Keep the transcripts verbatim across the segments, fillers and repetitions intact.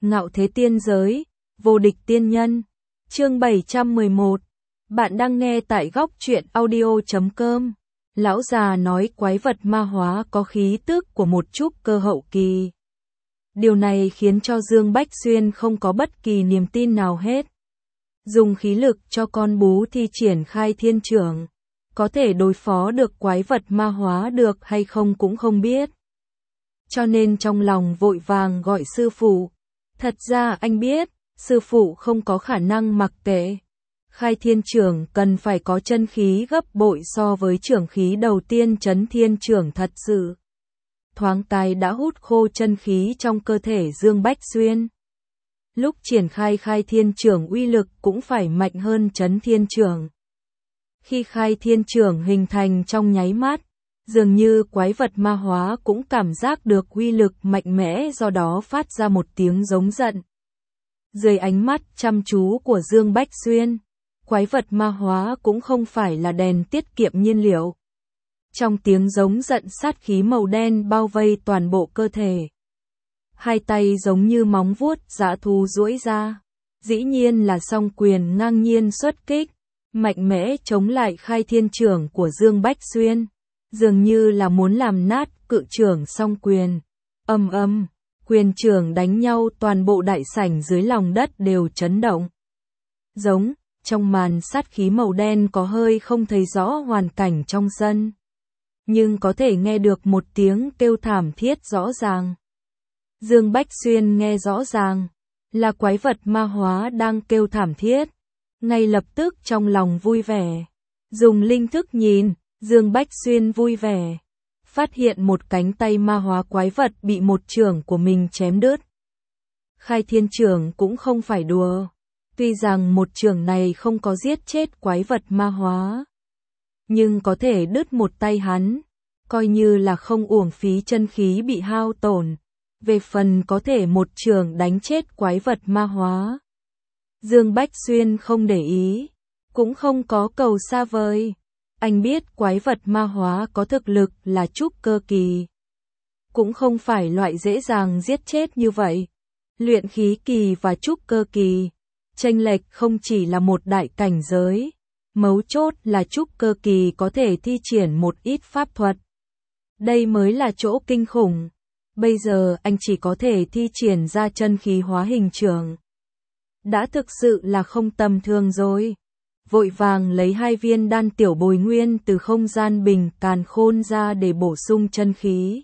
Ngạo thế tiên giới, vô địch tiên nhân. Chương bảy trăm mười một. Bạn đang nghe tại góc truyện audio chấm com. Lão già nói quái vật ma hóa có khí tức của một trúc cơ hậu kỳ. Điều này khiến cho Dương Bách Xuyên không có bất kỳ niềm tin nào hết. Dùng khí lực cho con bú thi triển khai thiên trưởng, có thể đối phó được quái vật ma hóa được hay không cũng không biết. Cho nên trong lòng vội vàng gọi sư phụ. Thật ra anh biết, sư phụ không có khả năng mặc kệ. Khai thiên trưởng cần phải có chân khí gấp bội so với trưởng khí đầu tiên chấn thiên trưởng thật sự. Thoáng cái đã hút khô chân khí trong cơ thể Dương Bách Xuyên. Lúc triển khai khai thiên trưởng uy lực cũng phải mạnh hơn chấn thiên trưởng. Khi khai thiên trưởng hình thành trong nháy mắt, dường như quái vật ma hóa cũng cảm giác được uy lực mạnh mẽ, do đó phát ra một tiếng giống giận. Dưới ánh mắt chăm chú của Dương Bách Xuyên, quái vật ma hóa cũng không phải là đèn tiết kiệm nhiên liệu. Trong tiếng giống giận, sát khí màu đen bao vây toàn bộ cơ thể. Hai tay giống như móng vuốt dã thú duỗi ra, dĩ nhiên là song quyền ngang nhiên xuất kích, mạnh mẽ chống lại khai thiên trưởng của Dương Bách Xuyên, dường như là muốn làm nát cự trưởng song quyền. Ầm ầm, quyền trưởng đánh nhau, toàn bộ đại sảnh dưới lòng đất đều chấn động. Giống, trong màn sát khí màu đen có hơi không thấy rõ hoàn cảnh trong sân, nhưng có thể nghe được một tiếng kêu thảm thiết rõ ràng. Dương Bách Xuyên nghe rõ ràng, là quái vật ma hóa đang kêu thảm thiết. Ngay lập tức trong lòng vui vẻ, dùng linh thức nhìn, Dương Bách Xuyên vui vẻ, phát hiện một cánh tay ma hóa quái vật bị một chưởng của mình chém đứt. Khai thiên chưởng cũng không phải đùa, tuy rằng một chưởng này không có giết chết quái vật ma hóa, nhưng có thể đứt một tay hắn, coi như là không uổng phí chân khí bị hao tổn. Về phần có thể một chưởng đánh chết quái vật ma hóa, Dương Bách Xuyên không để ý, cũng không có cầu xa vời. Anh biết quái vật ma hóa có thực lực là trúc cơ kỳ, cũng không phải loại dễ dàng giết chết như vậy. Luyện khí kỳ và trúc cơ kỳ, chênh lệch không chỉ là một đại cảnh giới, mấu chốt là trúc cơ kỳ có thể thi triển một ít pháp thuật. Đây mới là chỗ kinh khủng. Bây giờ anh chỉ có thể thi triển ra chân khí hóa hình trưởng, đã thực sự là không tầm thường rồi. Vội vàng lấy hai viên đan tiểu bồi nguyên từ không gian bình càn khôn ra để bổ sung chân khí.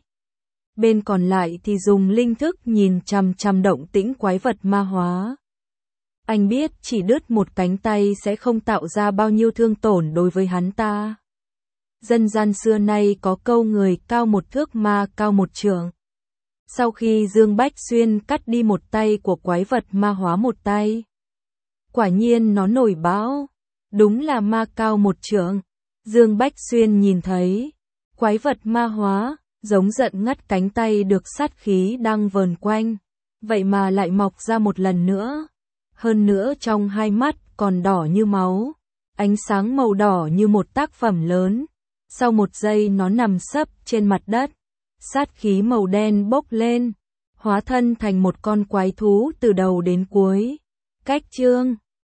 Bên còn lại thì dùng linh thức nhìn chằm chằm động tĩnh quái vật ma hóa. Anh biết chỉ đứt một cánh tay sẽ không tạo ra bao nhiêu thương tổn đối với hắn ta. Dân gian xưa nay có câu người cao một thước ma cao một trượng. Sau khi Dương Bách Xuyên cắt đi một tay của quái vật ma hóa một tay, quả nhiên nó nổi bão, đúng là ma cao một trượng. Dương Bách Xuyên nhìn thấy, quái vật ma hóa, giống giận ngắt cánh tay được sát khí đang vờn quanh, vậy mà lại mọc ra một lần nữa. Hơn nữa trong hai mắt còn đỏ như máu, ánh sáng màu đỏ như một tác phẩm lớn. Sau một giây nó nằm sấp trên mặt đất. Sát khí màu đen bốc lên, hóa thân thành một con quái thú từ đầu đến cuối. Cách chương